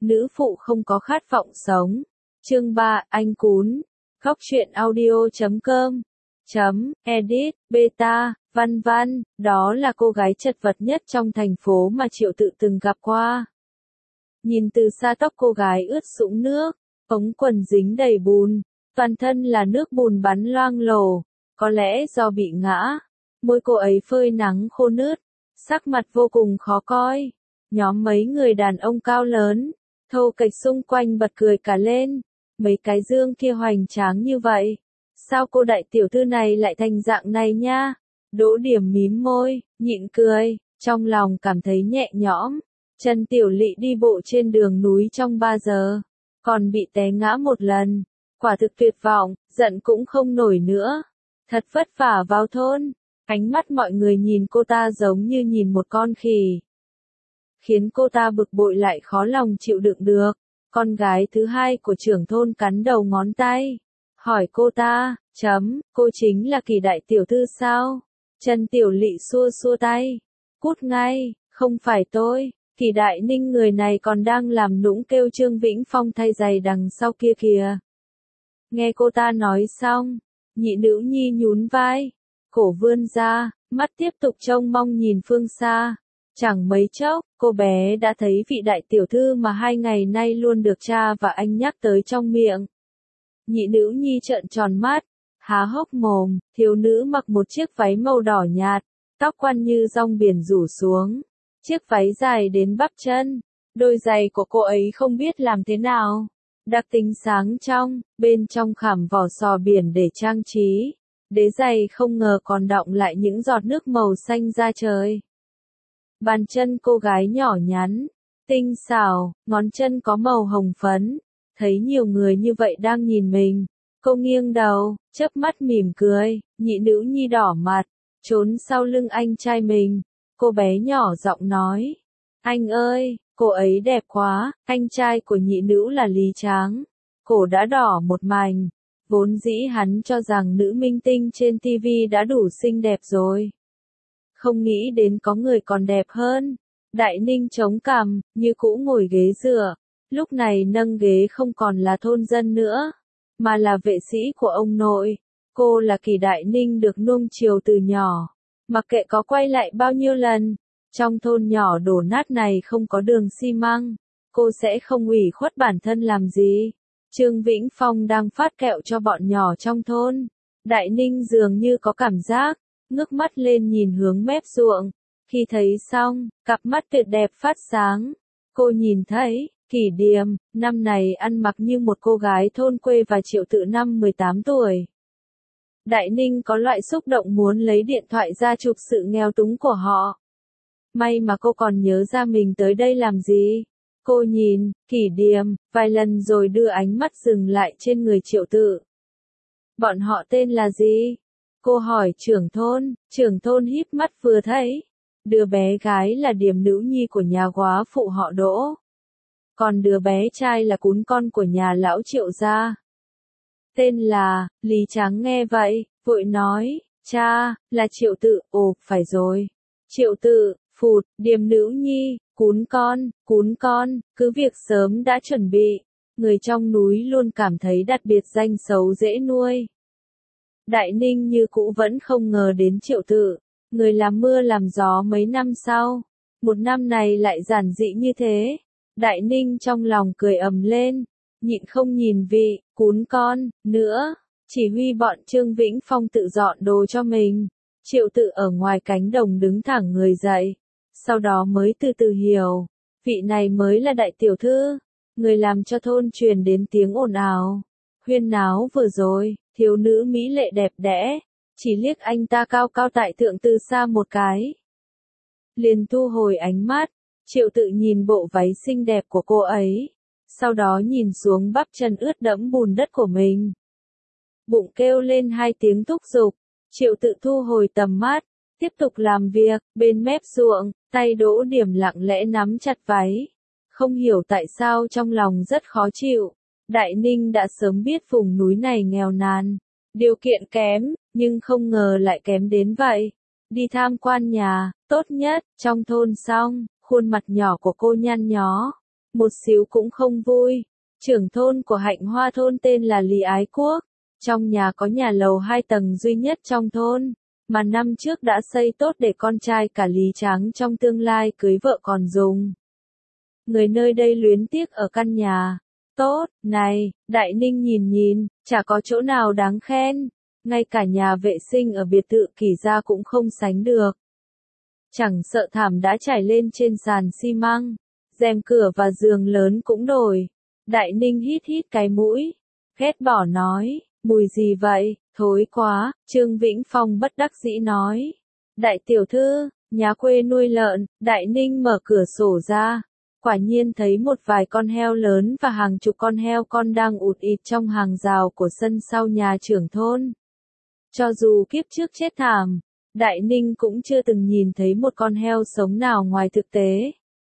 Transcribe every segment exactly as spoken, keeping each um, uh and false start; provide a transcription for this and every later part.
nữ phụ không có khát vọng sống. Chương ba, anh cún. Góc truyện audio chấm com chấm edit beta văn văn, đó là cô gái chật vật nhất trong thành phố mà Triệu Tự từng gặp qua. Nhìn từ xa tóc cô gái ướt sũng nước, ống quần dính đầy bùn, toàn thân là nước bùn bắn loang lổ, có lẽ do bị ngã, môi cô ấy phơi nắng khô nứt, sắc mặt vô cùng khó coi. Nhóm mấy người đàn ông cao lớn, thô kệch xung quanh bật cười cả lên, mấy cái dương kia hoành tráng như vậy, sao cô đại tiểu thư này lại thành dạng này nha? Đỗ Điểm mím môi, nhịn cười, trong lòng cảm thấy nhẹ nhõm. Trần Tiểu Lị đi bộ trên đường núi trong ba giờ, còn bị té ngã một lần, quả thực tuyệt vọng, giận cũng không nổi nữa. Thật vất vả vào thôn, ánh mắt mọi người nhìn cô ta giống như nhìn một con khỉ, khiến cô ta bực bội lại khó lòng chịu đựng được. Con gái thứ hai của trưởng thôn cắn đầu ngón tay, hỏi cô ta, chấm, cô chính là Kỳ đại tiểu thư sao? Trần Tiểu Lị xua xua tay, cút ngay, không phải tôi. Kỳ Đại Ninh người này còn đang làm nũng kêu Trương Vĩnh Phong thay giày đằng sau kia kìa. Nghe cô ta nói xong, nhị nữ nhi nhún vai, cổ vươn ra, mắt tiếp tục trông mong nhìn phương xa. Chẳng mấy chốc, cô bé đã thấy vị đại tiểu thư mà hai ngày nay luôn được cha và anh nhắc tới trong miệng. Nhị nữ nhi trợn tròn mắt, há hốc mồm, thiếu nữ mặc một chiếc váy màu đỏ nhạt, tóc quăn như rong biển rủ xuống. Chiếc váy dài đến bắp chân, đôi giày của cô ấy không biết làm thế nào. Đặc tính sáng trong, bên trong khảm vỏ sò biển để trang trí. Đế giày không ngờ còn đọng lại những giọt nước màu xanh da trời. Bàn chân cô gái nhỏ nhắn, tinh xảo, ngón chân có màu hồng phấn. Thấy nhiều người như vậy đang nhìn mình, cô nghiêng đầu, chớp mắt mỉm cười, nhị nữ nhi đỏ mặt, trốn sau lưng anh trai mình. Cô bé nhỏ giọng nói, anh ơi, cô ấy đẹp quá. Anh trai của nhị nữ là Lý Tráng, cổ đã đỏ một mảnh, vốn dĩ hắn cho rằng nữ minh tinh trên ti vi đã đủ xinh đẹp rồi. Không nghĩ đến có người còn đẹp hơn. Đại Ninh chống cằm, như cũ ngồi ghế dựa, lúc này nâng ghế không còn là thôn dân nữa, mà là vệ sĩ của ông nội. Cô là Kỳ Đại Ninh được nuông chiều từ nhỏ. Mặc kệ có quay lại bao nhiêu lần, trong thôn nhỏ đổ nát này không có đường xi măng, cô sẽ không ủy khuất bản thân làm gì. Trương Vĩnh Phong đang phát kẹo cho bọn nhỏ trong thôn. Đại Ninh dường như có cảm giác, ngước mắt lên nhìn hướng mép ruộng. Khi thấy xong, cặp mắt tuyệt đẹp phát sáng. Cô nhìn thấy, Kỷ Điềm, năm này ăn mặc như một cô gái thôn quê và Triệu Tự năm mười tám tuổi. Đại Ninh có loại xúc động muốn lấy điện thoại ra chụp sự nghèo túng của họ. May mà cô còn nhớ ra mình tới đây làm gì. Cô nhìn, Kỷ Điềm, vài lần rồi đưa ánh mắt dừng lại trên người Triệu Tự. Bọn họ tên là gì? Cô hỏi trưởng thôn, trưởng thôn híp mắt vừa thấy. Đứa bé gái là Điềm nữ nhi của nhà góa phụ họ Đỗ. Còn đứa bé trai là cún con của nhà lão Triệu gia. Tên là, Lý Tráng nghe vậy, vội nói, cha, là Triệu Tự. Ồ, phải rồi. Triệu Tự, phụt, Điềm nữ nhi, cún con, cún con, cứ việc sớm đã chuẩn bị. Người trong núi luôn cảm thấy đặt biệt danh xấu dễ nuôi. Đại Ninh như cũ vẫn không ngờ đến Triệu Tự, người làm mưa làm gió mấy năm sau. Một năm này lại giản dị như thế. Đại Ninh trong lòng cười ầm lên, nhịn không nhìn vị, cún con, nữa. Chỉ huy bọn Trương Vĩnh Phong tự dọn đồ cho mình. Triệu Tự ở ngoài cánh đồng đứng thẳng người dậy. Sau đó mới từ từ hiểu, vị này mới là đại tiểu thư. Người làm cho thôn truyền đến tiếng ồn ào, huyên náo vừa rồi, thiếu nữ mỹ lệ đẹp đẽ. Chỉ liếc anh ta cao cao tại thượng từ xa một cái, liền thu hồi ánh mắt. Triệu Tự nhìn bộ váy xinh đẹp của cô ấy, sau đó nhìn xuống bắp chân ướt đẫm bùn đất của mình. Bụng kêu lên hai tiếng thúc giục. Triệu Tự thu hồi tầm mắt, tiếp tục làm việc. Bên mép ruộng, tay Đỗ Điểm lặng lẽ nắm chặt váy. Không hiểu tại sao trong lòng rất khó chịu. Đại Ninh đã sớm biết vùng núi này nghèo nàn, điều kiện kém, nhưng không ngờ lại kém đến vậy. Đi tham quan nhà tốt nhất trong thôn xong, khuôn mặt nhỏ của cô nhăn nhó, một xíu cũng không vui. Trưởng thôn của Hạnh Hoa thôn tên là Lý Ái Quốc. Trong nhà có nhà lầu hai tầng duy nhất trong thôn, mà năm trước đã xây tốt để con trai cả Lý Tráng trong tương lai cưới vợ còn dùng. Người nơi đây luyến tiếc ở căn nhà tốt này. Đại Ninh nhìn nhìn, chả có chỗ nào đáng khen. Ngay cả nhà vệ sinh ở biệt thự Kỳ Gia cũng không sánh được. Chẳng sợ thảm đã trải lên trên sàn xi măng, rèm cửa và giường lớn cũng đổi. Đại Ninh hít hít cái mũi, ghét bỏ nói, mùi gì vậy, thối quá. Trương Vĩnh Phong bất đắc dĩ nói, đại tiểu thư, nhà quê nuôi lợn. Đại Ninh mở cửa sổ ra, quả nhiên thấy một vài con heo lớn và hàng chục con heo con đang ụt ịt trong hàng rào của sân sau nhà trưởng thôn. Cho dù kiếp trước chết thảm, Đại Ninh cũng chưa từng nhìn thấy một con heo sống nào ngoài thực tế.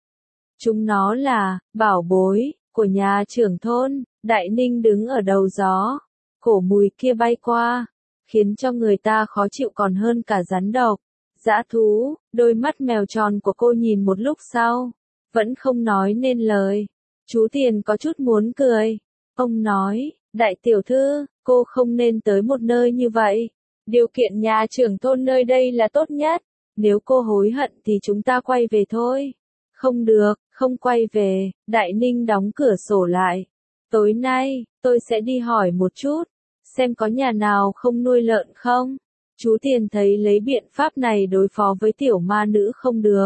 Chúng nó là bảo bối của nhà trưởng thôn. Đại Ninh đứng ở đầu gió, cổ mùi kia bay qua, khiến cho người ta khó chịu còn hơn cả rắn độc. Dã thú. Đôi mắt mèo tròn của cô nhìn một lúc sau, vẫn không nói nên lời. Chú Tiền có chút muốn cười. Ông nói, đại tiểu thư, cô không nên tới một nơi như vậy. Điều kiện nhà trưởng thôn nơi đây là tốt nhất. Nếu cô hối hận thì chúng ta quay về thôi. Không được, không quay về. Đại Ninh đóng cửa sổ lại. Tối nay, tôi sẽ đi hỏi một chút, xem có nhà nào không nuôi lợn không. Chú Tiền thấy lấy biện pháp này đối phó với tiểu ma nữ không được.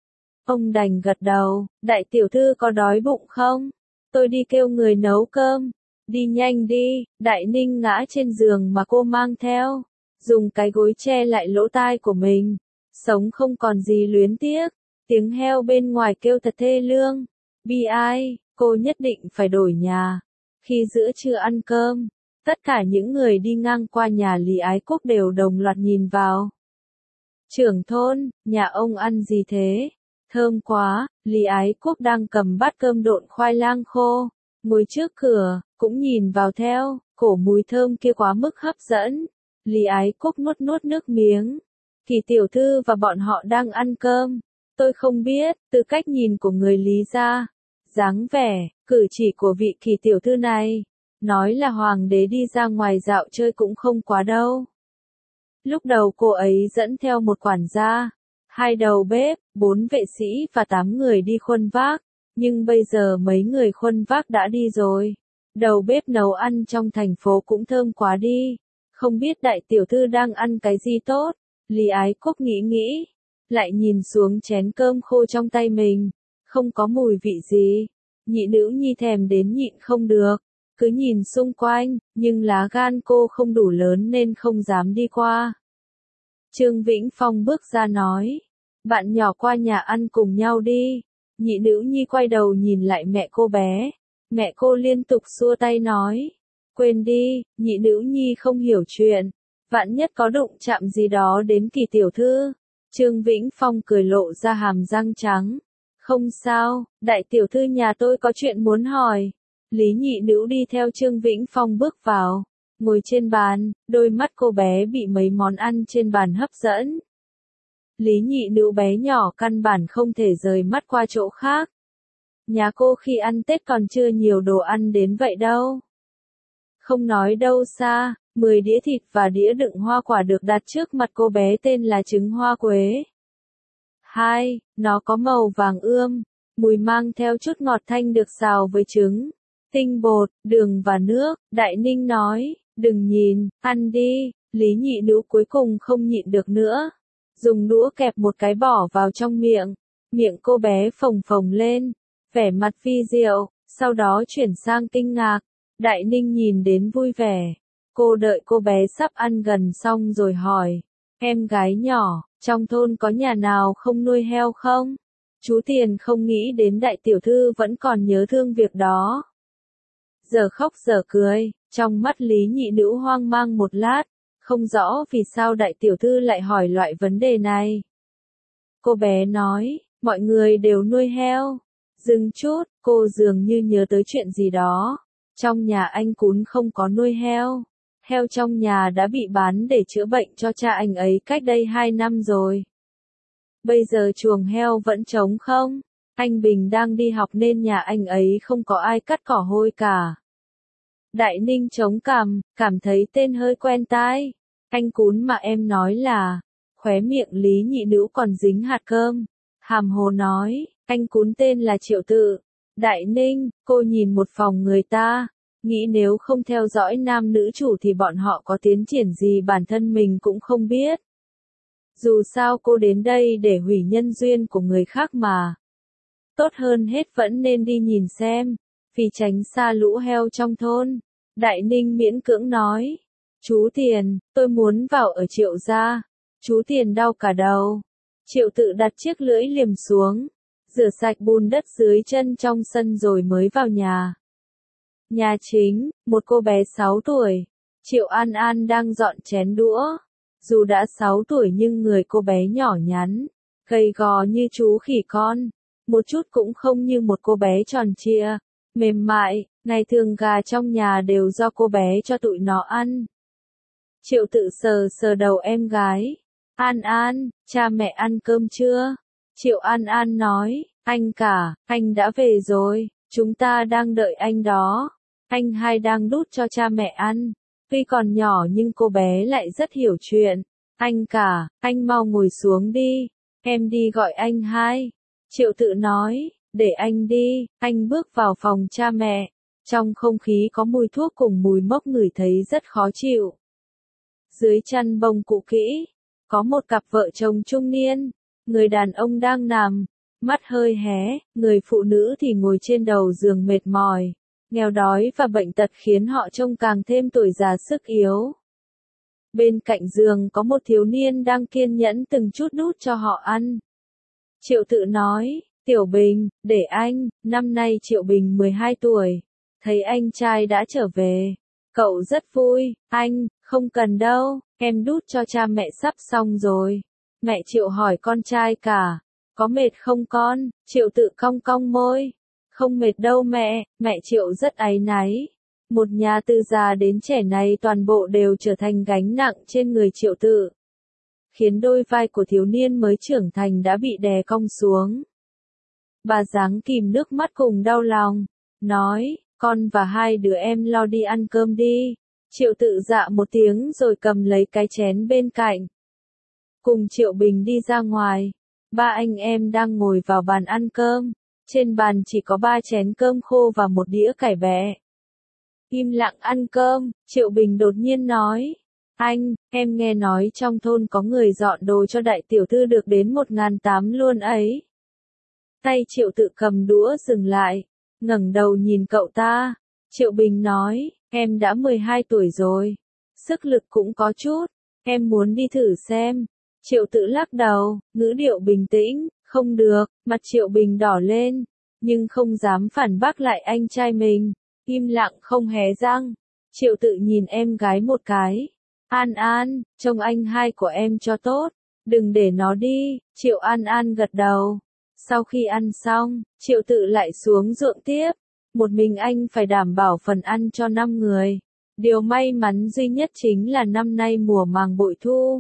Ông đành gật đầu. Đại tiểu thư có đói bụng không? Tôi đi kêu người nấu cơm. Đi nhanh đi. Đại Ninh ngã trên giường mà cô mang theo, dùng cái gối che lại lỗ tai của mình. Sống không còn gì luyến tiếc. Tiếng heo bên ngoài kêu thật thê lương. Bi ai, cô nhất định phải đổi nhà. Khi giữa trưa ăn cơm, tất cả những người đi ngang qua nhà Lý Ái Quốc đều đồng loạt nhìn vào. Trưởng thôn, nhà ông ăn gì thế? Thơm quá. Lý Ái Quốc đang cầm bát cơm độn khoai lang khô, ngồi trước cửa, cũng nhìn vào theo. Cổ mùi thơm kia quá mức hấp dẫn. Lý Ái Quốc nuốt nuốt nước miếng. Kỳ tiểu thư và bọn họ đang ăn cơm. Tôi không biết. Từ cách nhìn của người Lý gia, dáng vẻ, cử chỉ của vị Kỳ tiểu thư này, nói là hoàng đế đi ra ngoài dạo chơi cũng không quá đâu. Lúc đầu cô ấy dẫn theo một quản gia, hai đầu bếp, bốn vệ sĩ và tám người đi khuân vác, nhưng bây giờ mấy người khuân vác đã đi rồi. Đầu bếp nấu ăn trong thành phố cũng thơm quá đi. Không biết đại tiểu thư đang ăn cái gì tốt. Lý Ái Quốc nghĩ nghĩ, lại nhìn xuống chén cơm khô trong tay mình, không có mùi vị gì. Nhị nữ nhi thèm đến nhịn không được, cứ nhìn xung quanh, nhưng lá gan cô không đủ lớn nên không dám đi qua. Trương Vĩnh Phong bước ra nói, bạn nhỏ qua nhà ăn cùng nhau đi. Nhị nữ nhi quay đầu nhìn lại mẹ cô bé. Mẹ cô liên tục xua tay nói, quên đi, nhị nữ nhi không hiểu chuyện. Vạn nhất có đụng chạm gì đó đến Kỳ tiểu thư. Trương Vĩnh Phong cười lộ ra hàm răng trắng. Không sao, đại tiểu thư nhà tôi có chuyện muốn hỏi. Lý nhị nữ đi theo Trương Vĩnh Phong bước vào, ngồi trên bàn, đôi mắt cô bé bị mấy món ăn trên bàn hấp dẫn. Lý nhị nữ bé nhỏ căn bản không thể rời mắt qua chỗ khác. Nhà cô khi ăn Tết còn chưa nhiều đồ ăn đến vậy đâu. Không nói đâu xa, mười đĩa thịt và đĩa đựng hoa quả được đặt trước mặt cô bé tên là trứng hoa quế. Hai, nó có màu vàng ươm, mùi mang theo chút ngọt thanh được xào với trứng, tinh bột, đường và nước. Đại Ninh nói, đừng nhìn, ăn đi. Lý nhị nữ cuối cùng không nhịn được nữa, dùng đũa kẹp một cái bỏ vào trong miệng. Miệng cô bé phồng phồng lên, vẻ mặt vi diệu, sau đó chuyển sang kinh ngạc. Đại Ninh nhìn đến vui vẻ. Cô đợi cô bé sắp ăn gần xong rồi hỏi, em gái nhỏ, trong thôn có nhà nào không nuôi heo không? Chú Tiền không nghĩ đến đại tiểu thư vẫn còn nhớ thương việc đó. Giờ khóc giờ cười, trong mắt Lý nhị nữ hoang mang một lát, không rõ vì sao đại tiểu thư lại hỏi loại vấn đề này. Cô bé nói, mọi người đều nuôi heo. Dừng chút, cô dường như nhớ tới chuyện gì đó. Trong nhà anh Cún không có nuôi heo. Heo trong nhà đã bị bán để chữa bệnh cho cha anh ấy cách đây hai năm rồi. Bây giờ chuồng heo vẫn trống không? Anh Bình đang đi học nên nhà anh ấy không có ai cắt cỏ hôi cả. Đại Ninh chống cằm, cảm thấy tên hơi quen tai. Anh Cún mà em nói là, khóe miệng Lý Nhị Nữ còn dính hạt cơm. Hàm hồ nói, anh Cún tên là Triệu Tự. Đại Ninh, cô nhìn một phòng người ta, nghĩ nếu không theo dõi nam nữ chủ thì bọn họ có tiến triển gì bản thân mình cũng không biết. Dù sao cô đến đây để hủy nhân duyên của người khác mà. Tốt hơn hết vẫn nên đi nhìn xem, vì tránh xa lũ heo trong thôn. Đại Ninh miễn cưỡng nói, chú Tiền, tôi muốn vào ở Triệu gia. Chú Tiền đau cả đầu. Triệu Tự đặt chiếc lưỡi liềm xuống, rửa sạch bùn đất dưới chân trong sân rồi mới vào nhà. Nhà chính, một cô bé sáu tuổi, Triệu An An đang dọn chén đũa. Dù đã sáu tuổi nhưng người cô bé nhỏ nhắn, gầy gò như chú khỉ con, một chút cũng không như một cô bé tròn trịa, mềm mại. Ngày thường gà trong nhà đều do cô bé cho tụi nó ăn. Triệu Tự sờ sờ đầu em gái. An An, cha mẹ ăn cơm chưa? Triệu An An nói, anh cả, anh đã về rồi, chúng ta đang đợi anh đó. Anh hai đang đút cho cha mẹ ăn. Tuy còn nhỏ nhưng cô bé lại rất hiểu chuyện. Anh cả, anh mau ngồi xuống đi, em đi gọi anh hai. Triệu Tự nói, để anh đi. Anh bước vào phòng cha mẹ. Trong không khí có mùi thuốc cùng mùi mốc ngửi thấy rất khó chịu. Dưới chăn bông cũ kỹ, có một cặp vợ chồng trung niên. Người đàn ông đang nằm, mắt hơi hé, người phụ nữ thì ngồi trên đầu giường mệt mỏi. Nghèo đói và bệnh tật khiến họ trông càng thêm tuổi già sức yếu. Bên cạnh giường có một thiếu niên đang kiên nhẫn từng chút đút cho họ ăn. Triệu Tự nói, Tiểu Bình, để anh. Năm nay Triệu Bình mười hai tuổi. Thấy anh trai đã trở về. Cậu rất vui. Anh, không cần đâu, em đút cho cha mẹ sắp xong rồi. Mẹ Triệu hỏi con trai cả, có mệt không con? Triệu Tự cong cong môi. Không mệt đâu mẹ, mẹ Triệu rất áy náy. Một nhà từ già đến trẻ này toàn bộ đều trở thành gánh nặng trên người Triệu Tự. Khiến đôi vai của thiếu niên mới trưởng thành đã bị đè cong xuống. Bà giáng kìm nước mắt cùng đau lòng, nói, con và hai đứa em lo đi ăn cơm đi. Triệu Tự dạ một tiếng rồi cầm lấy cái chén bên cạnh. Cùng Triệu Bình đi ra ngoài. Ba anh em đang ngồi vào bàn ăn cơm. Trên bàn chỉ có ba chén cơm khô và một đĩa cải bẹ. Im lặng ăn cơm, Triệu Bình đột nhiên nói. Anh, em nghe nói trong thôn có người dọn đồ cho đại tiểu thư được đến một ngàn tám luôn ấy. Tay Triệu Tự cầm đũa dừng lại, ngẩng đầu nhìn cậu ta. Triệu Bình nói, em đã mười hai tuổi rồi. Sức lực cũng có chút, em muốn đi thử xem. Triệu Tự lắc đầu, ngữ điệu bình tĩnh, không được. Mặt Triệu Bình đỏ lên, nhưng không dám phản bác lại anh trai mình. Im lặng không hé răng. Triệu Tự nhìn em gái một cái. An An, trông anh hai của em cho tốt. Đừng để nó đi. Triệu An An gật đầu. Sau khi ăn xong, Triệu Tự lại xuống ruộng tiếp. Một mình anh phải đảm bảo phần ăn cho năm người. Điều may mắn duy nhất chính là năm nay mùa màng bội thu.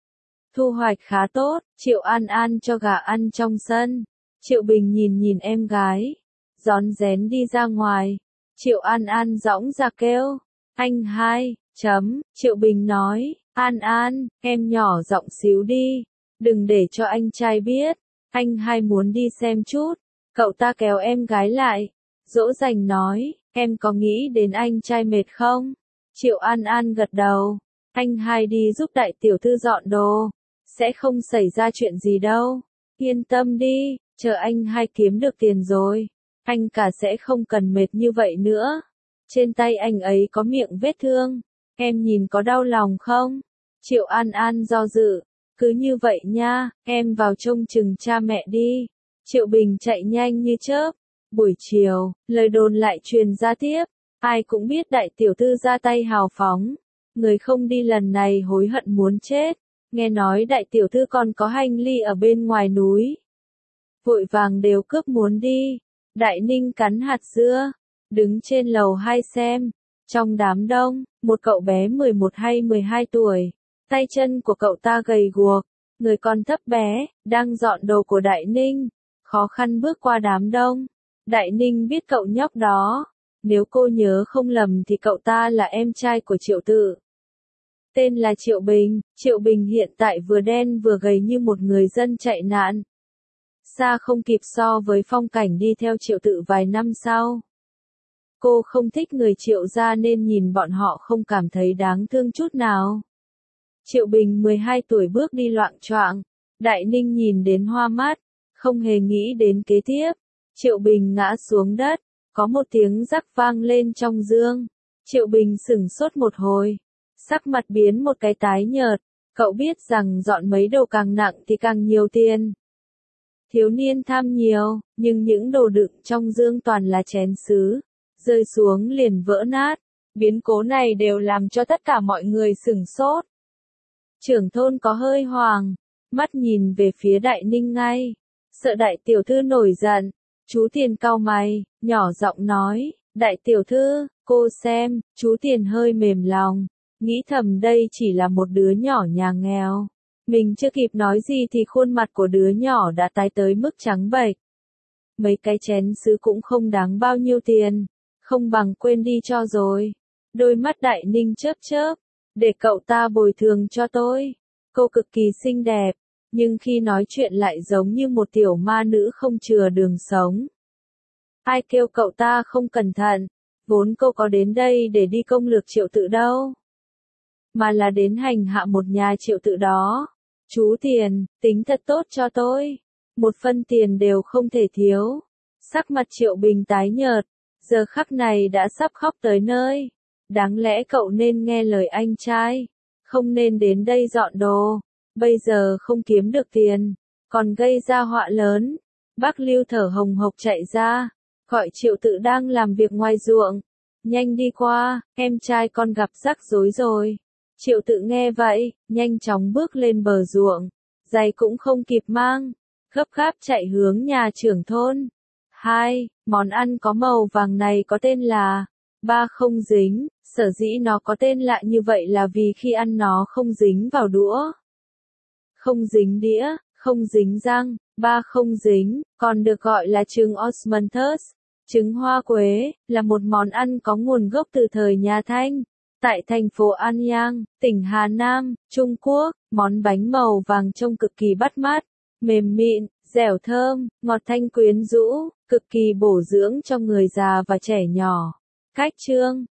Thu hoạch khá tốt, Triệu An An cho gà ăn trong sân. Triệu Bình nhìn nhìn em gái, rón rén đi ra ngoài. Triệu An An dõng ra kêu, anh hai, chấm, Triệu Bình nói, An An, em nhỏ giọng xíu đi, đừng để cho anh trai biết, anh hai muốn đi xem chút. Cậu ta kéo em gái lại, dỗ dành nói, em có nghĩ đến anh trai mệt không? Triệu An An gật đầu, anh hai đi giúp đại tiểu thư dọn đồ, sẽ không xảy ra chuyện gì đâu, yên tâm đi, chờ anh hai kiếm được tiền rồi, anh cả sẽ không cần mệt như vậy nữa. Trên tay anh ấy có miệng vết thương, em nhìn có đau lòng không? Triệu An An do dự, cứ như vậy nha, em vào trông chừng cha mẹ đi. Triệu Bình chạy nhanh như chớp. Buổi chiều, lời đồn lại truyền ra tiếp, ai cũng biết đại tiểu thư ra tay hào phóng, người không đi lần này hối hận muốn chết. Nghe nói đại tiểu thư còn có hành ly ở bên ngoài núi, vội vàng đều cướp muốn đi. Đại Ninh cắn hạt dưa, đứng trên lầu hai xem. Trong đám đông, một cậu bé mười một hay mười hai tuổi, tay chân của cậu ta gầy guộc, người còn thấp bé, đang dọn đồ của Đại Ninh. khó khăn bước qua đám đông. Đại Ninh biết cậu nhóc đó, nếu cô nhớ không lầm thì cậu ta là em trai của Triệu Tự. Tên là Triệu Bình, Triệu Bình hiện tại vừa đen vừa gầy như một người dân chạy nạn. Xa không kịp so với phong cảnh đi theo Triệu Tự vài năm sau. Cô không thích người Triệu gia nên nhìn bọn họ không cảm thấy đáng thương chút nào. Triệu Bình mười hai tuổi bước đi loạng choạng, Đại Ninh nhìn đến hoa mắt, không hề nghĩ đến kế tiếp. Triệu Bình ngã xuống đất, có một tiếng rắc vang lên trong dương. Triệu Bình sửng sốt một hồi, sắc mặt biến một cái tái nhợt, cậu biết rằng dọn mấy đồ càng nặng thì càng nhiều tiền. Thiếu niên tham nhiều, nhưng những đồ đựng trong dương toàn là chén sứ, rơi xuống liền vỡ nát. Biến cố này đều làm cho tất cả mọi người sửng sốt. Trưởng thôn có hơi hoàng, mắt nhìn về phía Đại Ninh ngay, sợ đại tiểu thư nổi giận. Chú Tiền cau mày, nhỏ giọng nói, đại tiểu thư, cô xem, chú Tiền hơi mềm lòng, nghĩ thầm đây chỉ là một đứa nhỏ nhà nghèo. Mình chưa kịp nói gì thì khuôn mặt của đứa nhỏ đã tái tới mức trắng bệch. Mấy cái chén sứ cũng không đáng bao nhiêu tiền, không bằng quên đi cho rồi. Đôi mắt Đại Ninh chớp chớp, để cậu ta bồi thường cho tôi. Cô cực kỳ xinh đẹp, nhưng khi nói chuyện lại giống như một tiểu ma nữ không chừa đường sống. Ai kêu cậu ta không cẩn thận, vốn cô có đến đây để đi công lược Triệu Tự đâu, mà là đến hành hạ một nhà Triệu Tự đó. Chú Tiền, tính thật tốt cho tôi, một phân tiền đều không thể thiếu. Sắc mặt Triệu Bình tái nhợt, giờ khắc này đã sắp khóc tới nơi. Đáng lẽ cậu nên nghe lời anh trai, không nên đến đây dọn đồ. Bây giờ không kiếm được tiền, còn gây ra họa lớn. Bác Lưu thở hồng hộc chạy ra, gọi Triệu Tự đang làm việc ngoài ruộng. Nhanh đi qua, em trai con gặp rắc rối rồi. Triệu Tự nghe vậy, nhanh chóng bước lên bờ ruộng, giày cũng không kịp mang, gấp gáp chạy hướng nhà trưởng thôn. Hai, món ăn có màu vàng này có tên là ba không dính, sở dĩ nó có tên lạ như vậy là vì khi ăn nó không dính vào đũa, không dính đĩa, không dính răng. Ba không dính, còn được gọi là trứng osmanthus, trứng hoa quế, là một món ăn có nguồn gốc từ thời nhà Thanh. Tại thành phố An Giang, tỉnh Hà Nam, Trung Quốc, món bánh màu vàng trông cực kỳ bắt mắt, mềm mịn, dẻo thơm, ngọt thanh quyến rũ, cực kỳ bổ dưỡng cho người già và trẻ nhỏ. Cách trương,